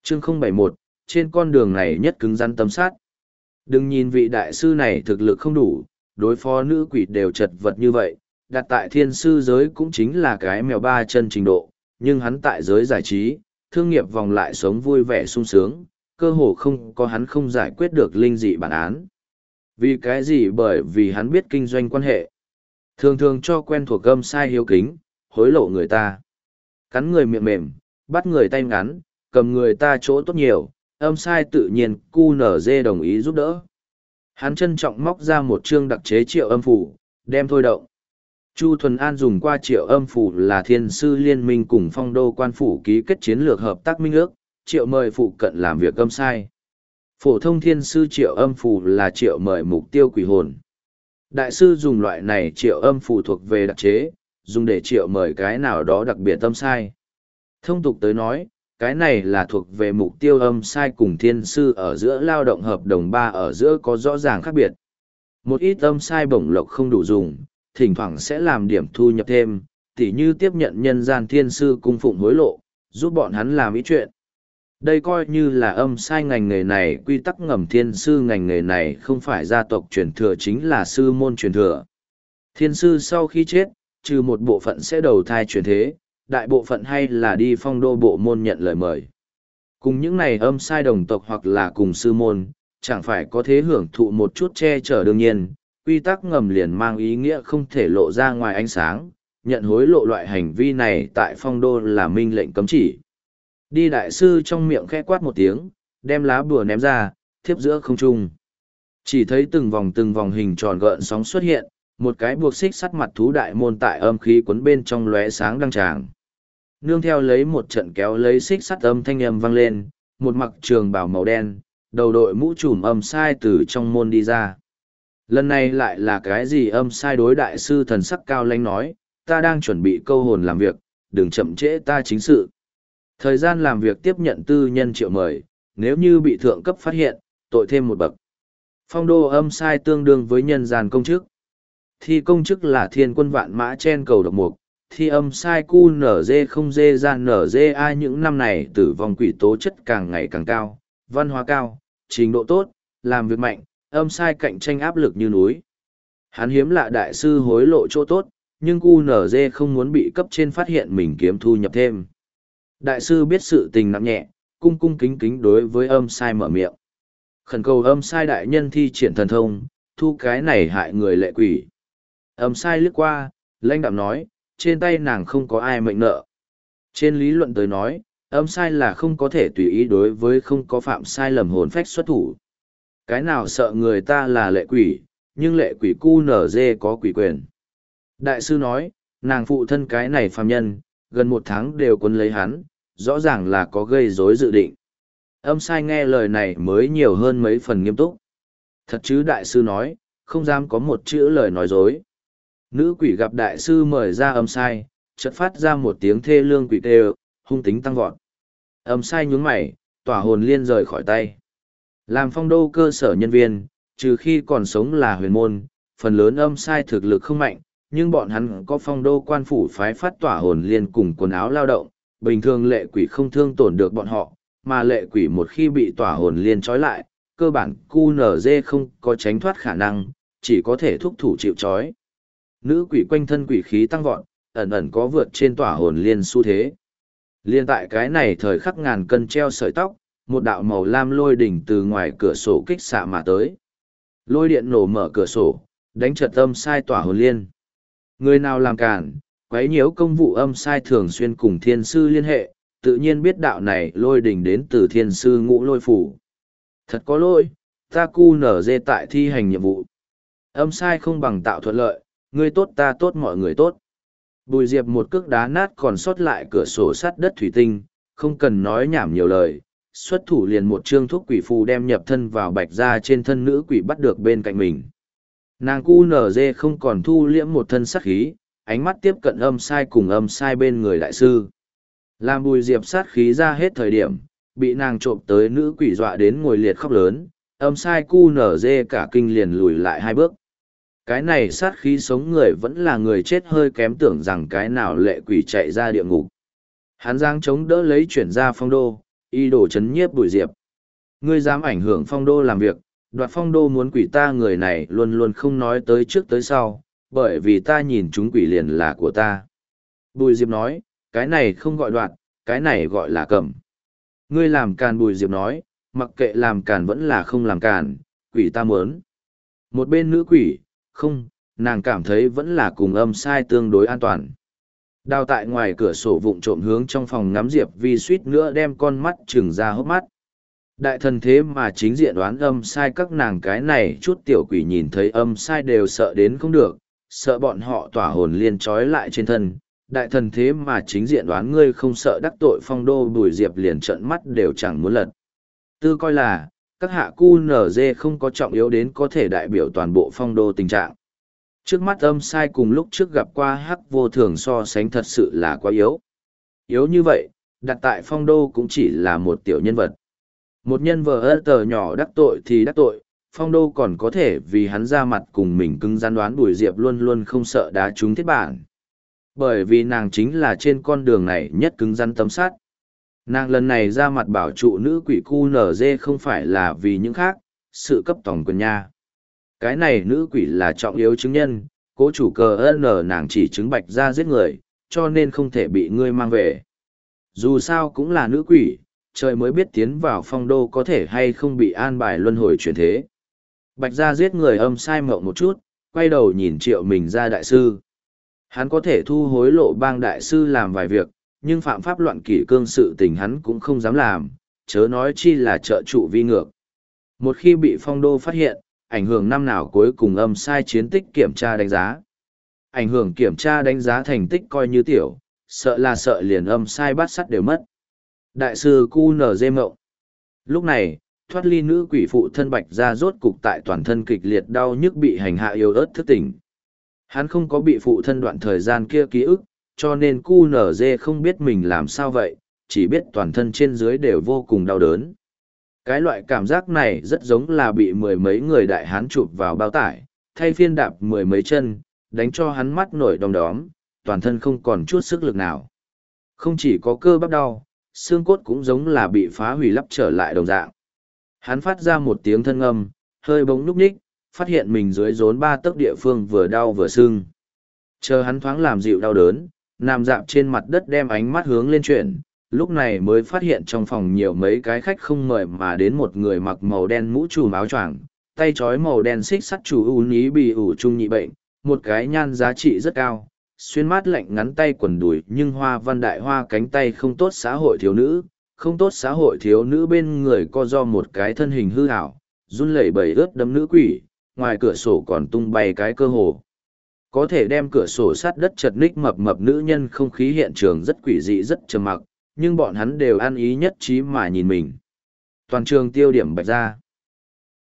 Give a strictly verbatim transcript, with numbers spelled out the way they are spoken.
chương không bảy một, trên con đường này nhất cứng rắn tấm sát. Đừng nhìn vị đại sư này thực lực không đủ, đối phó nữ quỷ đều chật vật như vậy, đặt tại thiên sư giới cũng chính là cái mèo ba chân trình độ, nhưng hắn tại giới giải trí, thương nghiệp vòng lại sống vui vẻ sung sướng, cơ hồ không có hắn không giải quyết được linh dị bản án. Vì cái gì? Bởi vì hắn biết kinh doanh quan hệ. Thường thường cho quen thuộc âm sai hiếu kính, hối lộ người ta. Cắn người miệng mềm, bắt người tay ngắn, cầm người ta chỗ tốt nhiều, âm sai tự nhiên cu nở dê đồng ý giúp đỡ. Hắn trân trọng móc ra một chương đặc chế triệu âm phủ, đem thôi động. Chu Thuần An dùng qua triệu âm phủ là thiên sư liên minh cùng phong đô quan phủ ký kết chiến lược hợp tác minh ước, triệu mời phụ cận làm việc âm sai. Phổ thông thiên sư triệu âm phủ là triệu mời mục tiêu quỷ hồn. Đại sư dùng loại này triệu âm phủ thuộc về đặc chế, dùng để triệu mời cái nào đó đặc biệt âm sai. Thông tục tới nói, cái này là thuộc về mục tiêu âm sai cùng thiên sư ở giữa lao động hợp đồng ba ở giữa có rõ ràng khác biệt. Một ít âm sai bổng lộc không đủ dùng, thỉnh thoảng sẽ làm điểm thu nhập thêm, tỉ như tiếp nhận nhân gian thiên sư cung phụng hối lộ, giúp bọn hắn làm ý chuyện. Đây coi như là âm sai ngành nghề này, quy tắc ngầm thiên sư ngành nghề này không phải gia tộc truyền thừa chính là sư môn truyền thừa. Thiên sư sau khi chết, trừ một bộ phận sẽ đầu thai truyền thế, đại bộ phận hay là đi phong đô bộ môn nhận lời mời. Cùng những này âm sai đồng tộc hoặc là cùng sư môn, chẳng phải có thế hưởng thụ một chút che chở đương nhiên, quy tắc ngầm liền mang ý nghĩa không thể lộ ra ngoài ánh sáng, nhận hối lộ loại hành vi này tại phong đô là minh lệnh cấm chỉ. Đi đại sư trong miệng khẽ quát một tiếng, đem lá bùa ném ra, thiếp giữa không trung. Chỉ thấy từng vòng từng vòng hình tròn gợn sóng xuất hiện, một cái buộc xích sắt mặt thú đại môn tại âm khí quấn bên trong lóe sáng đăng tràng. Nương theo lấy một trận kéo lấy xích sắt âm thanh âm vang lên, một mặc trường bào màu đen, đầu đội mũ trùm âm sai từ trong môn đi ra. Lần này lại là cái gì? Âm sai đối đại sư thần sắc cao lãnh nói, ta đang chuẩn bị câu hồn làm việc, đừng chậm trễ ta chính sự. Thời gian làm việc tiếp nhận tư nhân triệu mời, nếu như bị thượng cấp phát hiện, tội thêm một bậc. Phong đô âm sai tương đương với nhân gian công chức. Thi công chức là thiên quân vạn mã trên cầu độc mục, thi âm sai cu nở dê không dê gian nở dê ai những năm này tử vong quỷ tố chất càng ngày càng cao, văn hóa cao, trình độ tốt, làm việc mạnh, âm sai cạnh tranh áp lực như núi. Hắn hiếm lạ đại sư hối lộ chỗ tốt, nhưng cu nở dê không muốn bị cấp trên phát hiện mình kiếm thu nhập thêm. Đại sư biết sự tình nặng nhẹ, cung cung kính kính đối với âm sai mở miệng. Khẩn cầu âm sai đại nhân thi triển thần thông, thu cái này hại người lệ quỷ. Âm sai lướt qua, lãnh đạm nói, trên tay nàng không có ai mệnh nợ. Trên lý luận tới nói, âm sai là không có thể tùy ý đối với không có phạm sai lầm hồn phách xuất thủ. Cái nào sợ người ta là lệ quỷ, nhưng lệ quỷ cu nở dê có quỷ quyền. Đại sư nói, nàng phụ thân cái này phàm nhân, gần một tháng đều quấn lấy hắn, rõ ràng là có gây rối dự định. Âm sai nghe lời này mới nhiều hơn mấy phần nghiêm túc. Thật chứ đại sư nói, không dám có một chữ lời nói dối. Nữ quỷ gặp đại sư mời ra âm sai, chợt phát ra một tiếng thê lương quỷ kêu, hung tính tăng vọt. Âm sai nhún mày, tỏa hồn liên rời khỏi tay. Làm phong đô cơ sở nhân viên, trừ khi còn sống là huyền môn, phần lớn âm sai thực lực không mạnh, nhưng bọn hắn có phong đô quan phủ phái phát tỏa hồn liên cùng quần áo lao động, bình thường lệ quỷ không thương tổn được bọn họ, mà lệ quỷ một khi bị tỏa hồn liên trói lại, cơ bản cu nở dê không có tránh thoát khả năng, chỉ có thể thúc thủ chịu trói. Nữ quỷ quanh thân quỷ khí tăng vọt, ẩn ẩn có vượt trên tỏa hồn liên xu thế. Liên tại cái này thời khắc ngàn cân treo sợi tóc, một đạo màu lam lôi đỉnh từ ngoài cửa sổ kích xạ mà tới. Lôi điện nổ mở cửa sổ, đánh trật âm sai tỏa hồn liên. Người nào làm cản, quấy nhiễu công vụ âm sai thường xuyên cùng thiên sư liên hệ, tự nhiên biết đạo này lôi đỉnh đến từ thiên sư ngũ lôi phủ. Thật có lỗi, ta cu nở dê tại thi hành nhiệm vụ. Âm sai không bằng tạo thuận lợi, ngươi tốt ta tốt mọi người tốt. Bùi Diệp một cước đá nát còn sót lại cửa sổ sắt đất thủy tinh, không cần nói nhảm nhiều lời, xuất thủ liền một chương thuốc quỷ phù đem nhập thân vào bạch ra trên thân nữ quỷ bắt được bên cạnh mình. Nàng cu nở dê không còn thu liễm một thân sát khí, ánh mắt tiếp cận âm sai cùng âm sai bên người đại sư. Làm Bùi Diệp sát khí ra hết thời điểm, bị nàng trộm tới nữ quỷ dọa đến ngồi liệt khóc lớn, âm sai cu nở dê cả kinh liền lùi lại hai bước. Cái này sát khí sống người vẫn là người chết hơi kém tưởng rằng cái nào lệ quỷ chạy ra địa ngục. Hắn giang chống đỡ lấy chuyển ra phong đô, y đồ chấn nhiếp Bùi Diệp. Ngươi dám ảnh hưởng phong đô làm việc, đoạt phong đô muốn quỷ ta, người này luôn luôn không nói tới trước tới sau, bởi vì ta nhìn chúng quỷ liền là của ta. Bùi Diệp nói, cái này không gọi đoạt, cái này gọi là cầm. Ngươi làm càn. Bùi Diệp nói, mặc kệ làm càn vẫn là không làm càn, quỷ ta muốn. Một bên nữ quỷ, không, nàng cảm thấy vẫn là cùng âm sai tương đối an toàn. Đào tại ngoài cửa sổ vụng trộm hướng trong phòng ngắm Diệp Vi suýt nữa đem con mắt trừng ra hốc mắt. Đại thần thế mà chính diện đoán âm sai, các nàng cái này chút tiểu quỷ nhìn thấy âm sai đều sợ đến không được, sợ bọn họ tỏa hồn liên trói lại trên thân. Đại thần thế mà chính diện đoán, ngươi không sợ đắc tội phong đô. Bùi Diệp liền trợn mắt đều chẳng muốn lật. Tư coi là, các hạ cu nở dê không có trọng yếu đến có thể đại biểu toàn bộ phong đô tình trạng. Trước mắt âm sai cùng lúc trước gặp qua hắc vô thường so sánh thật sự là quá yếu. Yếu như vậy, đặt tại phong đô cũng chỉ là một tiểu nhân vật. Một nhân vợ ơ tờ nhỏ đắc tội thì đắc tội, phong đô còn có thể vì hắn ra mặt cùng mình cứng rắn đoán. Bùi Diệp luôn luôn không sợ đá trúng thiết bản. Bởi vì nàng chính là trên con đường này nhất cứng rắn tấm sắt. Nàng lần này ra mặt bảo trụ nữ quỷ cu nở dê không phải là vì những khác, sự cấp tổng quyền nha. Cái này nữ quỷ là trọng yếu chứng nhân, cố chủ cờ ơn nàng chỉ chứng Bạch Gia giết người, cho nên không thể bị ngươi mang về. Dù sao cũng là nữ quỷ, trời mới biết tiến vào phong đô có thể hay không bị an bài luân hồi chuyển thế. Bạch Gia giết người âm sai mộng một chút, quay đầu nhìn Triệu Mình Gia đại sư. Hắn có thể thu hối lộ bang đại sư làm vài việc, nhưng phạm pháp loạn kỷ cương sự tình hắn cũng không dám làm, chớ nói chi là trợ trụ vi ngược. Một khi bị phong đô phát hiện, ảnh hưởng năm nào cuối cùng âm sai chiến tích kiểm tra đánh giá. Ảnh hưởng kiểm tra đánh giá thành tích coi như tiểu, sợ là sợ liền âm sai bát sắt đều mất. Đại sư cu nở dê mộng. Lúc này, thoát ly nữ quỷ phụ thân Bạch Gia rốt cục tại toàn thân kịch liệt đau nhức bị hành hạ yếu ớt thức tỉnh. Hắn không có bị phụ thân đoạn thời gian kia ký ức, cho nên cu nở dê không biết mình làm sao vậy, chỉ biết toàn thân trên dưới đều vô cùng đau đớn. Cái loại cảm giác này rất giống là bị mười mấy người đại hán chụp vào bao tải, thay phiên đạp mười mấy chân, đánh cho hắn mắt nổi đom đóm, toàn thân không còn chút sức lực nào. Không chỉ có cơ bắp đau, xương cốt cũng giống là bị phá hủy lắp trở lại đồng dạng. Hắn phát ra một tiếng thân âm, hơi bỗng núp ních, phát hiện mình dưới rốn ba tấc địa phương vừa đau vừa sưng. Chờ hắn thoáng làm dịu đau đớn, nằm dạp trên mặt đất đem ánh mắt hướng lên chuyển, lúc này mới phát hiện trong phòng nhiều mấy cái khách không mời mà đến, một người mặc màu đen mũ trùm áo choàng, tay trói màu đen xích sắt chủ u ní bị ủ trung nhị bệnh, một cái nhan giá trị rất cao, xuyên mát lạnh ngắn tay quần đùi nhưng hoa văn đại hoa cánh tay không tốt xã hội thiếu nữ, không tốt xã hội thiếu nữ bên người co do một cái thân hình hư ảo, run lẩy bẩy ướt đấm nữ quỷ, ngoài cửa sổ còn tung bay cái cơ hồ. Có thể đem cửa sổ sát đất chật ních mập mập nữ nhân, không khí hiện trường rất quỷ dị rất trầm mặc, nhưng bọn hắn đều ăn ý nhất trí mà nhìn mình. Toàn trường tiêu điểm Bạch Gia.